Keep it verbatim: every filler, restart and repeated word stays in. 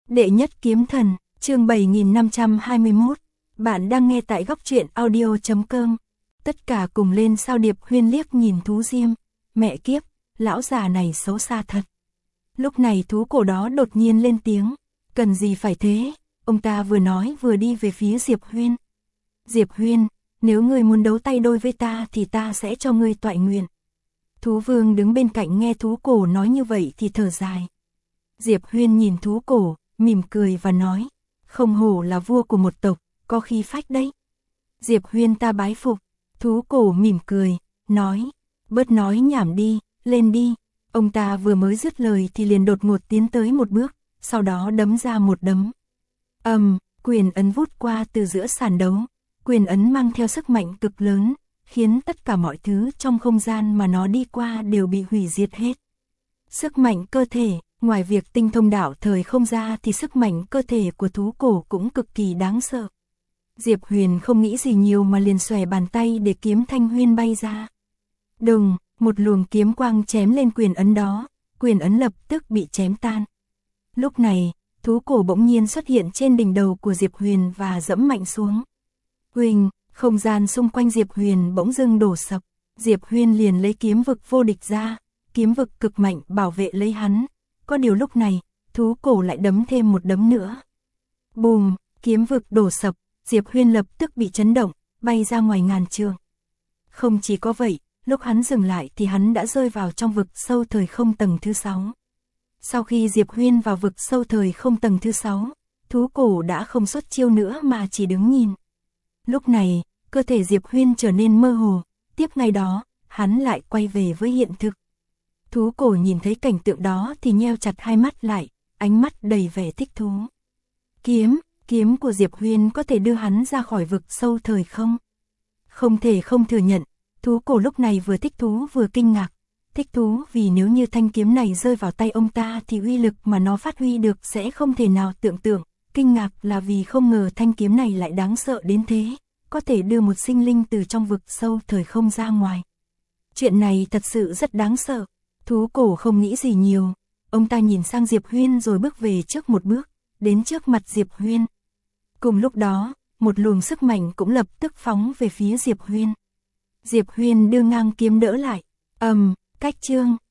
Đệ nhất kiếm thần, chương bảy nghìn năm trăm hai mươi mốt. Bạn đang nghe tại góc truyện audio chấm com. Tất cả cùng lên sao. Diệp Huyên liếc nhìn thú diêm. Mẹ kiếp, lão già này xấu xa thật. Lúc này thú cổ đó đột nhiên lên tiếng. Cần gì phải thế? Ông ta vừa nói vừa đi về phía Diệp Huyên. Diệp Huyên, nếu ngươi muốn đấu tay đôi với ta thì ta sẽ cho ngươi toại nguyện. Thú vương đứng bên cạnh nghe thú cổ nói như vậy thì thở dài. Diệp Huyên nhìn thú cổ, mỉm cười và nói, không hổ là vua của một tộc, có khí phách đấy. Diệp Huyên ta bái phục. Thú cổ mỉm cười, nói, bớt nói nhảm đi, lên đi. Ông ta vừa mới dứt lời thì liền đột ngột tiến tới một bước, sau đó đấm ra một đấm. Ầm, um, quyền ấn vút qua từ giữa sàn đấu, quyền ấn mang theo sức mạnh cực lớn, khiến tất cả mọi thứ trong không gian mà nó đi qua đều bị hủy diệt hết. Sức mạnh cơ thể, ngoài việc tinh thông đạo thời không ra thì sức mạnh cơ thể của thú cổ cũng cực kỳ đáng sợ. Diệp Huyền không nghĩ gì nhiều mà liền xòe bàn tay để kiếm thanh huyên bay ra. Đùng, một luồng kiếm quang chém lên quyền ấn đó, quyền ấn lập tức bị chém tan. Lúc này, thú cổ bỗng nhiên xuất hiện trên đỉnh đầu của Diệp Huyền và dẫm mạnh xuống. Huỳnh, không gian xung quanh Diệp Huyền bỗng dưng đổ sập, Diệp Huyền liền lấy kiếm vực vô địch ra, kiếm vực cực mạnh bảo vệ lấy hắn. Có điều lúc này, thú cổ lại đấm thêm một đấm nữa. Bùm, kiếm vực đổ sập, Diệp Huyên lập tức bị chấn động, bay ra ngoài ngàn trượng. Không chỉ có vậy, lúc hắn dừng lại thì hắn đã rơi vào trong vực sâu thời không tầng thứ sáu. Sau khi Diệp Huyên vào vực sâu thời không tầng thứ sáu, thú cổ đã không xuất chiêu nữa mà chỉ đứng nhìn. Lúc này, cơ thể Diệp Huyên trở nên mơ hồ, tiếp ngay đó, hắn lại quay về với hiện thực. Thú cổ nhìn thấy cảnh tượng đó thì nheo chặt hai mắt lại, ánh mắt đầy vẻ thích thú. Kiếm, kiếm của Diệp Huyên có thể đưa hắn ra khỏi vực sâu thời không? Không thể không thừa nhận, thú cổ lúc này vừa thích thú vừa kinh ngạc. Thích thú vì nếu như thanh kiếm này rơi vào tay ông ta thì uy lực mà nó phát huy được sẽ không thể nào tưởng tượng. Kinh ngạc là vì không ngờ thanh kiếm này lại đáng sợ đến thế, có thể đưa một sinh linh từ trong vực sâu thời không ra ngoài. Chuyện này thật sự rất đáng sợ. Thú cổ không nghĩ gì nhiều, ông ta nhìn sang Diệp Huyên rồi bước về trước một bước, đến trước mặt Diệp Huyên. Cùng lúc đó, một luồng sức mạnh cũng lập tức phóng về phía Diệp Huyên. Diệp Huyên đưa ngang kiếm đỡ lại, ầm, um, cách chương.